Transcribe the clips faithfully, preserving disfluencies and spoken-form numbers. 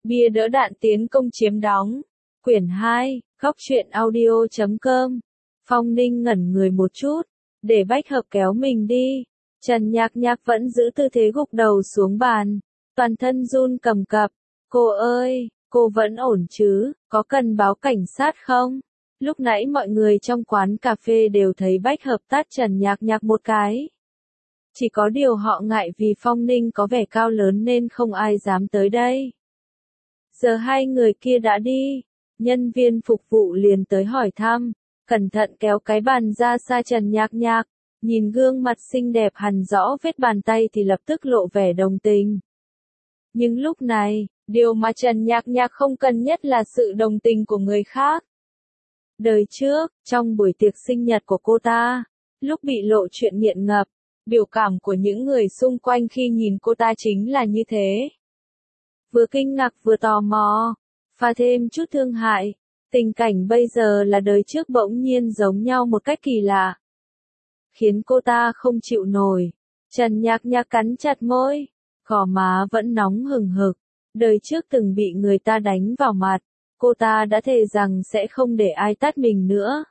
Bia đỡ đạn tiến công chiếm đóng. Quyển hai, Góc truyện audio chấm com. Phong Ninh ngẩn người một chút, để Bách Hợp kéo mình đi. Trần Nhạc Nhạc vẫn giữ tư thế gục đầu xuống bàn, toàn thân run cầm cập. Cô ơi, cô vẫn ổn chứ, có cần báo cảnh sát không? Lúc nãy mọi người trong quán cà phê đều thấy Bách Hợp tát Trần Nhạc Nhạc một cái. Chỉ có điều họ ngại vì Phong Ninh có vẻ cao lớn nên không ai dám tới đây. Giờ hai người kia đã đi, nhân viên phục vụ liền tới hỏi thăm, cẩn thận kéo cái bàn ra xa Trần Nhạc Nhạc, nhìn gương mặt xinh đẹp hằn rõ vết bàn tay thì lập tức lộ vẻ đồng tình. Nhưng lúc này, điều mà Trần Nhạc Nhạc không cần nhất là sự đồng tình của người khác. Đời trước, trong buổi tiệc sinh nhật của cô ta, lúc bị lộ chuyện nghiện ngập, biểu cảm của những người xung quanh khi nhìn cô ta chính là như thế. Vừa kinh ngạc vừa tò mò, pha thêm chút thương hại, tình cảnh bây giờ là đời trước bỗng nhiên giống nhau một cách kỳ lạ. Khiến cô ta không chịu nổi, Trần Nhạc Nhạc cắn chặt môi, gò má vẫn nóng hừng hực, đời trước từng bị người ta đánh vào mặt, cô ta đã thề rằng sẽ không để ai tát mình nữa.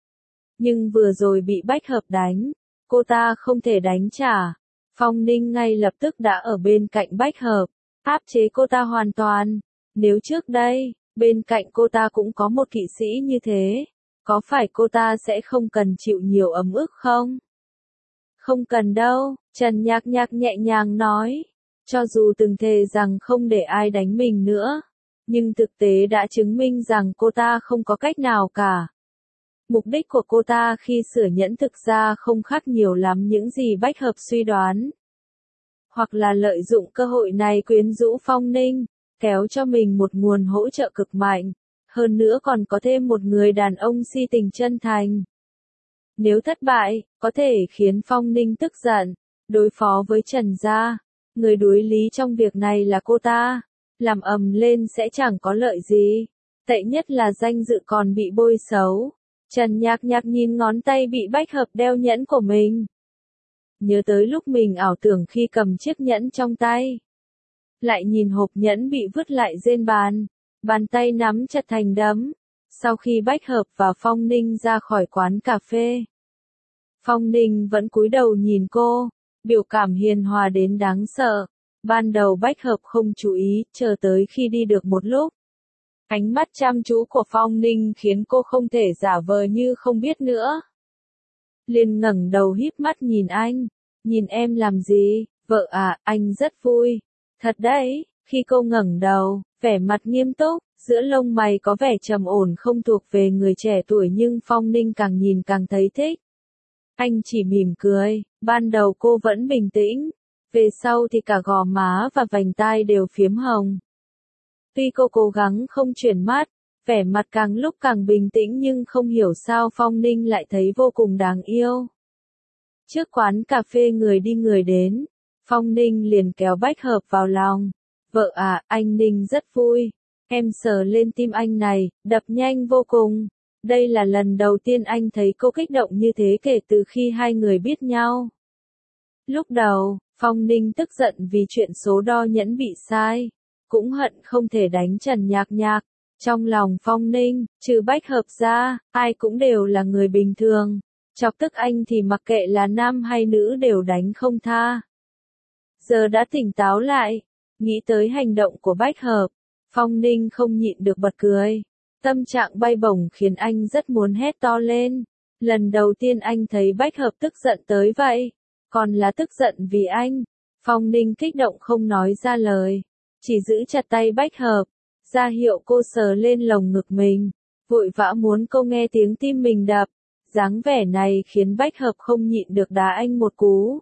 Nhưng vừa rồi bị Bách Hợp đánh, cô ta không thể đánh trả. Phong Ninh ngay lập tức đã ở bên cạnh Bách Hợp, áp chế cô ta hoàn toàn. Nếu trước đây, bên cạnh cô ta cũng có một kỵ sĩ như thế, có phải cô ta sẽ không cần chịu nhiều ấm ức không? Không cần đâu, Trần Nhạc Nhạc nhẹ nhàng nói. Cho dù từng thề rằng không để ai đánh mình nữa, nhưng thực tế đã chứng minh rằng cô ta không có cách nào cả. Mục đích của cô ta khi sửa nhẫn thực ra không khác nhiều lắm những gì Bách Hợp suy đoán. Hoặc là lợi dụng cơ hội này quyến rũ Phong Ninh, kéo cho mình một nguồn hỗ trợ cực mạnh, hơn nữa còn có thêm một người đàn ông si tình chân thành. Nếu thất bại, có thể khiến Phong Ninh tức giận, đối phó với Trần gia, người đuối lý trong việc này là cô ta, làm ầm lên sẽ chẳng có lợi gì, tệ nhất là danh dự còn bị bôi xấu. Trần Nhạc Nhạc nhìn ngón tay bị Bách Hợp đeo nhẫn của mình. Nhớ tới lúc mình ảo tưởng khi cầm chiếc nhẫn trong tay. Lại nhìn hộp nhẫn bị vứt lại trên bàn, bàn tay nắm chặt thành đấm. Sau khi Bách Hợp và Phong Ninh ra khỏi quán cà phê, Phong Ninh vẫn cúi đầu nhìn cô, biểu cảm hiền hòa đến đáng sợ. Ban đầu Bách Hợp không chú ý, chờ tới khi đi được một lúc. Ánh mắt chăm chú của Phong Ninh khiến cô không thể giả vờ như không biết nữa. Liền ngẩng đầu híp mắt nhìn anh, nhìn em làm gì, vợ à, anh rất vui. Thật đấy, khi cô ngẩng đầu, vẻ mặt nghiêm túc, giữa lông mày có vẻ trầm ổn không thuộc về người trẻ tuổi nhưng Phong Ninh càng nhìn càng thấy thích. Anh chỉ mỉm cười, ban đầu cô vẫn bình tĩnh, về sau thì cả gò má và vành tai đều phiếm hồng. Tuy cô cố gắng không chuyển mắt, vẻ mặt càng lúc càng bình tĩnh nhưng không hiểu sao Phong Ninh lại thấy vô cùng đáng yêu. Trước quán cà phê người đi người đến, Phong Ninh liền kéo Bách Hợp vào lòng. Vợ à, anh Ninh rất vui. Em sờ lên tim anh này, đập nhanh vô cùng. Đây là lần đầu tiên anh thấy cô kích động như thế kể từ khi hai người biết nhau. Lúc đầu, Phong Ninh tức giận vì chuyện số đo nhẫn bị sai. Cũng hận không thể đánh Trần Nhạc Nhạc. Trong lòng Phong Ninh, trừ Bách Hợp ra, ai cũng đều là người bình thường. Chọc tức anh thì mặc kệ là nam hay nữ đều đánh không tha. Giờ đã tỉnh táo lại, nghĩ tới hành động của Bách Hợp, Phong Ninh không nhịn được bật cười. Tâm trạng bay bổng khiến anh rất muốn hét to lên. Lần đầu tiên anh thấy Bách Hợp tức giận tới vậy, còn là tức giận vì anh. Phong Ninh kích động không nói ra lời, chỉ giữ chặt tay Bách Hợp, ra hiệu cô sờ lên lồng ngực mình, vội vã muốn cô nghe tiếng tim mình đập. Dáng vẻ này khiến Bách Hợp không nhịn được đá anh một cú.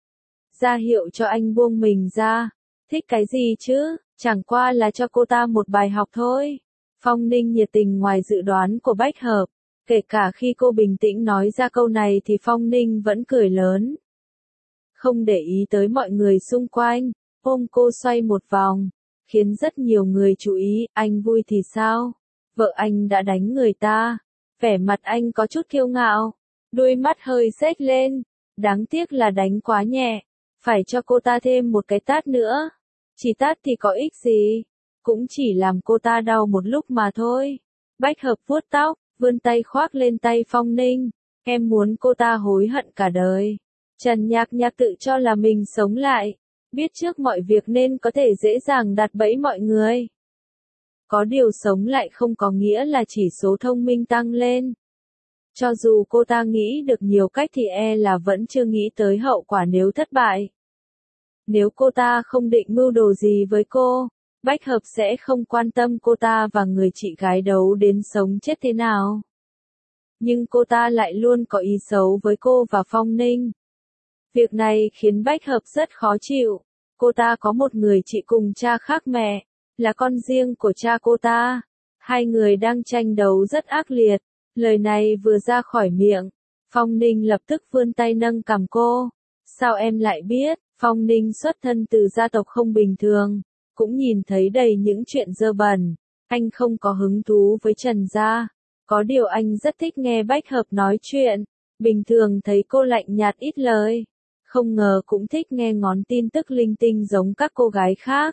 Ra hiệu cho anh buông mình ra. Thích cái gì chứ, chẳng qua là cho cô ta một bài học thôi. Phong Ninh nhiệt tình ngoài dự đoán của Bách Hợp. Kể cả khi cô bình tĩnh nói ra câu này thì Phong Ninh vẫn cười lớn. Không để ý tới mọi người xung quanh, ôm cô xoay một vòng, khiến rất nhiều người chú ý. Anh vui thì sao? Vợ anh đã đánh người ta. Vẻ mặt anh có chút kiêu ngạo, đôi mắt hơi sét lên. Đáng tiếc là đánh quá nhẹ, phải cho cô ta thêm một cái tát nữa. Chỉ tát thì có ích gì? cũng chỉ làm cô ta đau một lúc mà thôi. Bách hợp vuốt tóc, vươn tay khoác lên tay Phong Ninh. Em muốn cô ta hối hận cả đời. Trần Nhạc Nhạc tự cho là mình sống lại, biết trước mọi việc nên có thể dễ dàng đặt bẫy mọi người. Có điều sống lại không có nghĩa là chỉ số thông minh tăng lên. Cho dù cô ta nghĩ được nhiều cách thì e là vẫn chưa nghĩ tới hậu quả nếu thất bại. Nếu cô ta không định mưu đồ gì với cô, Bách Hợp sẽ không quan tâm cô ta và người chị gái đấu đến sống chết thế nào. Nhưng cô ta lại luôn có ý xấu với cô và Phong Ninh. Việc này khiến Bách Hợp rất khó chịu. Cô ta có một người chị cùng cha khác mẹ, là con riêng của cha cô ta. Hai người đang tranh đấu rất ác liệt. Lời này vừa ra khỏi miệng, Phong Ninh lập tức vươn tay nâng cằm cô. Sao em lại biết? Phong Ninh xuất thân từ gia tộc không bình thường, cũng nhìn thấy đầy những chuyện dơ bẩn. Anh không có hứng thú với Trần gia. Có điều anh rất thích nghe Bách Hợp nói chuyện. Bình thường thấy cô lạnh nhạt ít lời, không ngờ cũng thích nghe ngón tin tức linh tinh giống các cô gái khác.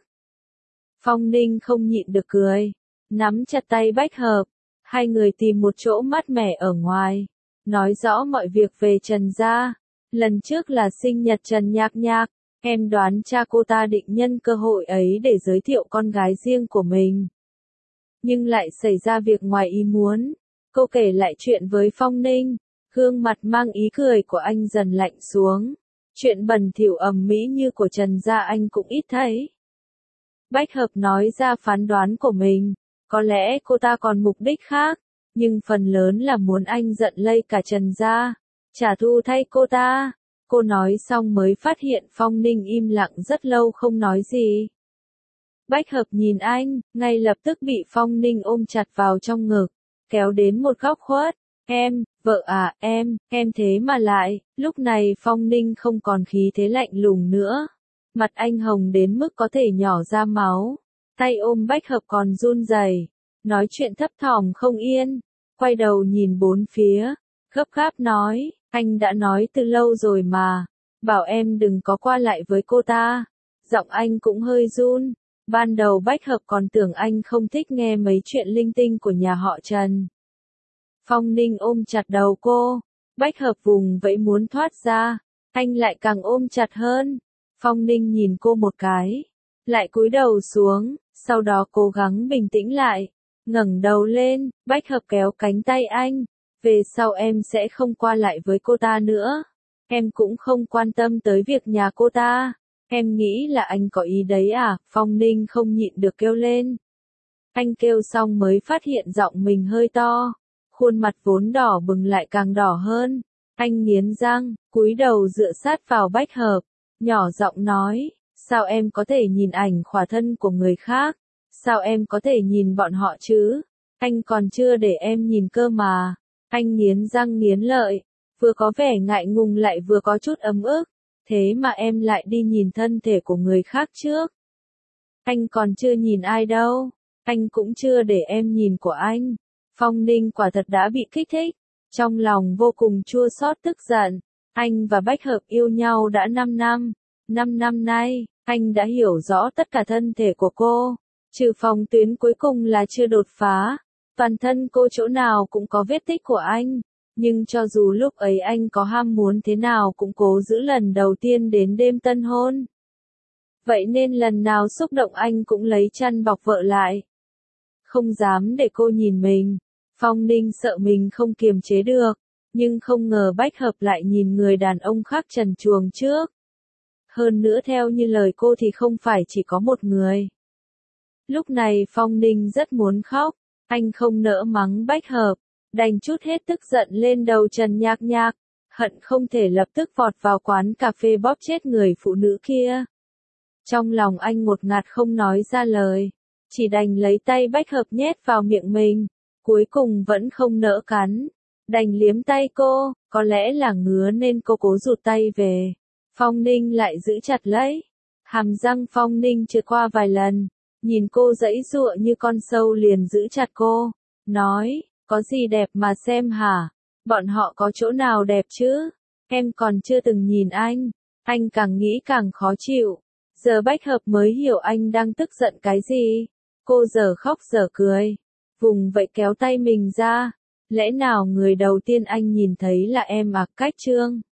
Phong Ninh không nhịn được cười, nắm chặt tay Bách Hợp. Hai người tìm một chỗ mát mẻ ở ngoài, nói rõ mọi việc về Trần gia. Lần trước là sinh nhật Trần Nhạc Nhạc, em đoán cha cô ta định nhân cơ hội ấy để giới thiệu con gái riêng của mình. Nhưng lại xảy ra việc ngoài ý muốn. Cô kể lại chuyện với Phong Ninh, gương mặt mang ý cười của anh dần lạnh xuống. Chuyện bẩn thỉu ầm mỹ như của Trần gia anh cũng ít thấy. Bách Hợp nói ra phán đoán của mình. Có lẽ cô ta còn mục đích khác, nhưng phần lớn là muốn anh giận lây cả Trần gia, trả thù thay cô ta. Cô nói xong mới phát hiện Phong Ninh im lặng rất lâu không nói gì. Bách Hợp nhìn anh, ngay lập tức bị Phong Ninh ôm chặt vào trong ngực, kéo đến một góc khuất. Em, vợ à, em, em thế mà lại. Lúc này Phong Ninh không còn khí thế lạnh lùng nữa. Mặt anh hồng đến mức có thể nhỏ ra máu. Tay ôm Bách Hợp còn run rẩy, nói chuyện thấp thỏm không yên, quay đầu nhìn bốn phía, gấp gáp nói, anh đã nói từ lâu rồi mà, bảo em đừng có qua lại với cô ta. Giọng anh cũng hơi run, ban đầu Bách Hợp còn tưởng anh không thích nghe mấy chuyện linh tinh của nhà họ Trần. Phong Ninh ôm chặt đầu cô, Bách Hợp vùng vẫy muốn thoát ra, anh lại càng ôm chặt hơn. Phong Ninh nhìn cô một cái, lại cúi đầu xuống, sau đó cố gắng bình tĩnh lại, ngẩng đầu lên. Bách Hợp kéo cánh tay anh, về sau em sẽ không qua lại với cô ta nữa, em cũng không quan tâm tới việc nhà cô ta. Em nghĩ là anh có ý đấy à? Phong Ninh không nhịn được kêu lên. Anh kêu xong mới phát hiện giọng mình hơi to, khuôn mặt vốn đỏ bừng lại càng đỏ hơn. Anh nghiến răng, cúi đầu dựa sát vào Bách Hợp, nhỏ giọng nói, sao em có thể nhìn ảnh khỏa thân của người khác? Sao em có thể nhìn bọn họ chứ? Anh còn chưa để em nhìn cơ mà. Anh nghiến răng nghiến lợi, vừa có vẻ ngại ngùng lại vừa có chút ấm ức. Thế mà em lại đi nhìn thân thể của người khác trước. Anh còn chưa nhìn ai đâu. Anh cũng chưa để em nhìn của anh. Phong Ninh quả thật đã bị kích thích. Trong lòng vô cùng chua xót tức giận. Anh và Bách Hợp yêu nhau đã năm năm. năm năm nay, anh đã hiểu rõ tất cả thân thể của cô. Trừ phòng tuyến cuối cùng là chưa đột phá. Toàn thân cô chỗ nào cũng có vết tích của anh. Nhưng cho dù lúc ấy anh có ham muốn thế nào cũng cố giữ lần đầu tiên đến đêm tân hôn. Vậy nên lần nào xúc động anh cũng lấy chăn bọc vợ lại. Không dám để cô nhìn mình. Phong Ninh sợ mình không kiềm chế được. Nhưng không ngờ Bách Hợp lại nhìn người đàn ông khác trần truồng trước. Hơn nữa theo như lời cô thì không phải chỉ có một người. Lúc này Phong Ninh rất muốn khóc. Anh không nỡ mắng Bách Hợp, đành chút hết tức giận lên đầu Trần Nhạc Nhạc, hận không thể lập tức vọt vào quán cà phê bóp chết người phụ nữ kia. Trong lòng anh ngột ngạt không nói ra lời, chỉ đành lấy tay Bách Hợp nhét vào miệng mình, cuối cùng vẫn không nỡ cắn, đành liếm tay cô, có lẽ là ngứa nên cô cố rụt tay về. Phong Ninh lại giữ chặt lấy, hàm răng Phong Ninh trượt qua vài lần, nhìn cô giãy giụa như con sâu liền giữ chặt cô, nói, có gì đẹp mà xem hả? Bọn họ có chỗ nào đẹp chứ? Em còn chưa từng nhìn anh. Anh càng nghĩ càng khó chịu. Giờ Bách Hợp mới hiểu anh đang tức giận cái gì. Cô giờ khóc giờ cười, vùng vậy kéo tay mình ra. Lẽ nào người đầu tiên anh nhìn thấy là em à, Cách Trương?